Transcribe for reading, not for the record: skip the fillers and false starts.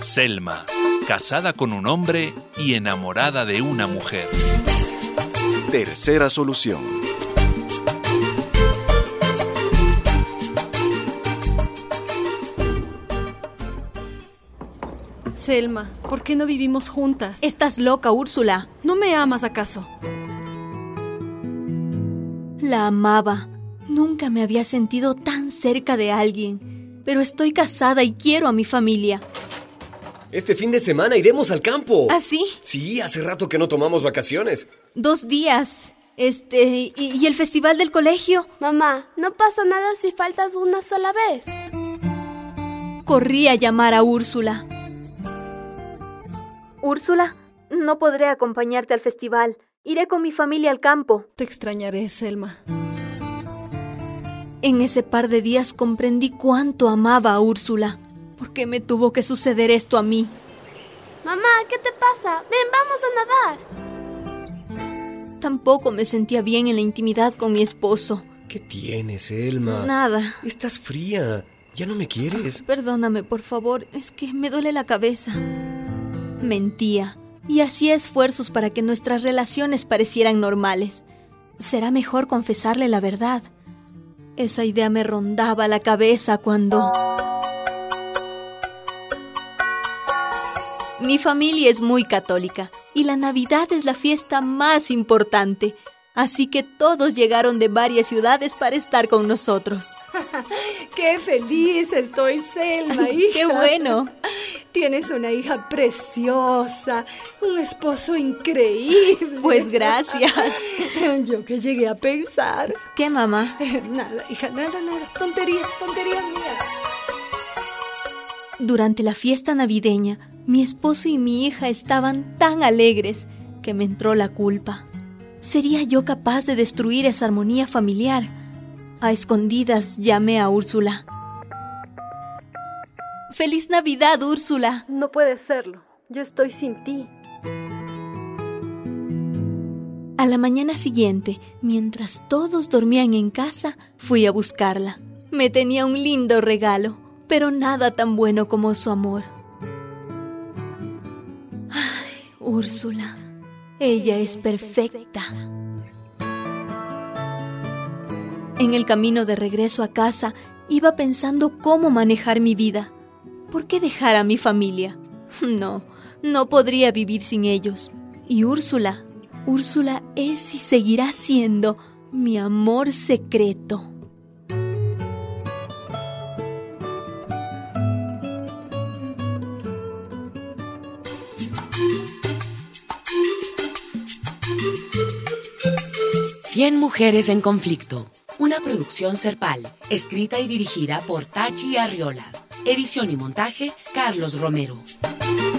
Selma, casada con un hombre y enamorada de una mujer. Tercera solución. Selma, ¿por qué no vivimos juntas? Estás loca, Úrsula. ¿No me amas acaso? La amaba. Nunca me había sentido tan cerca de alguien. Pero estoy casada y quiero a mi familia. Este fin de semana iremos al campo. ¿Ah, sí? Sí, hace rato que no tomamos vacaciones. 2 días. ¿Y el festival del colegio? Mamá, no pasa nada si faltas una sola vez. Corrí a llamar a Úrsula. Úrsula, no podré acompañarte al festival. Iré con mi familia al campo. Te extrañaré, Selma. En ese par de días comprendí cuánto amaba a Úrsula. ¿Por qué me tuvo que suceder esto a mí? Mamá, ¿qué te pasa? Ven, vamos a nadar. Tampoco me sentía bien en la intimidad con mi esposo. ¿Qué tienes, Elma? Nada. Estás fría. ¿Ya no me quieres? Perdóname, por favor. Es que me duele la cabeza. Mentía y hacía esfuerzos para que nuestras relaciones parecieran normales. Será mejor confesarle la verdad. Esa idea me rondaba la cabeza cuando... Mi familia es muy católica y la Navidad es la fiesta más importante. Así que todos llegaron de varias ciudades para estar con nosotros. ¡Qué feliz estoy, Selma, hija! ¡Qué bueno! Tienes una hija preciosa, un esposo increíble. Pues gracias. Yo que llegué a pensar... ¿Qué, mamá? Nada, hija, nada. Tonterías mías. Durante la fiesta navideña, mi esposo y mi hija estaban tan alegres que me entró la culpa. ¿Sería yo capaz de destruir esa armonía familiar? A escondidas llamé a Úrsula. ¡Feliz Navidad, Úrsula! No puede serlo. Yo estoy sin ti. A la mañana siguiente, mientras todos dormían en casa, fui a buscarla. Me tenía un lindo regalo, pero nada tan bueno como su amor. ¡Ay, Úrsula! Ella es perfecta. En el camino de regreso a casa, iba pensando cómo manejar mi vida. ¿Por qué dejar a mi familia? No podría vivir sin ellos. Y Úrsula es y seguirá siendo mi amor secreto. Cien mujeres en conflicto. Una producción Serpal, escrita y dirigida por Tachi Arriola. Edición y montaje, Carlos Romero.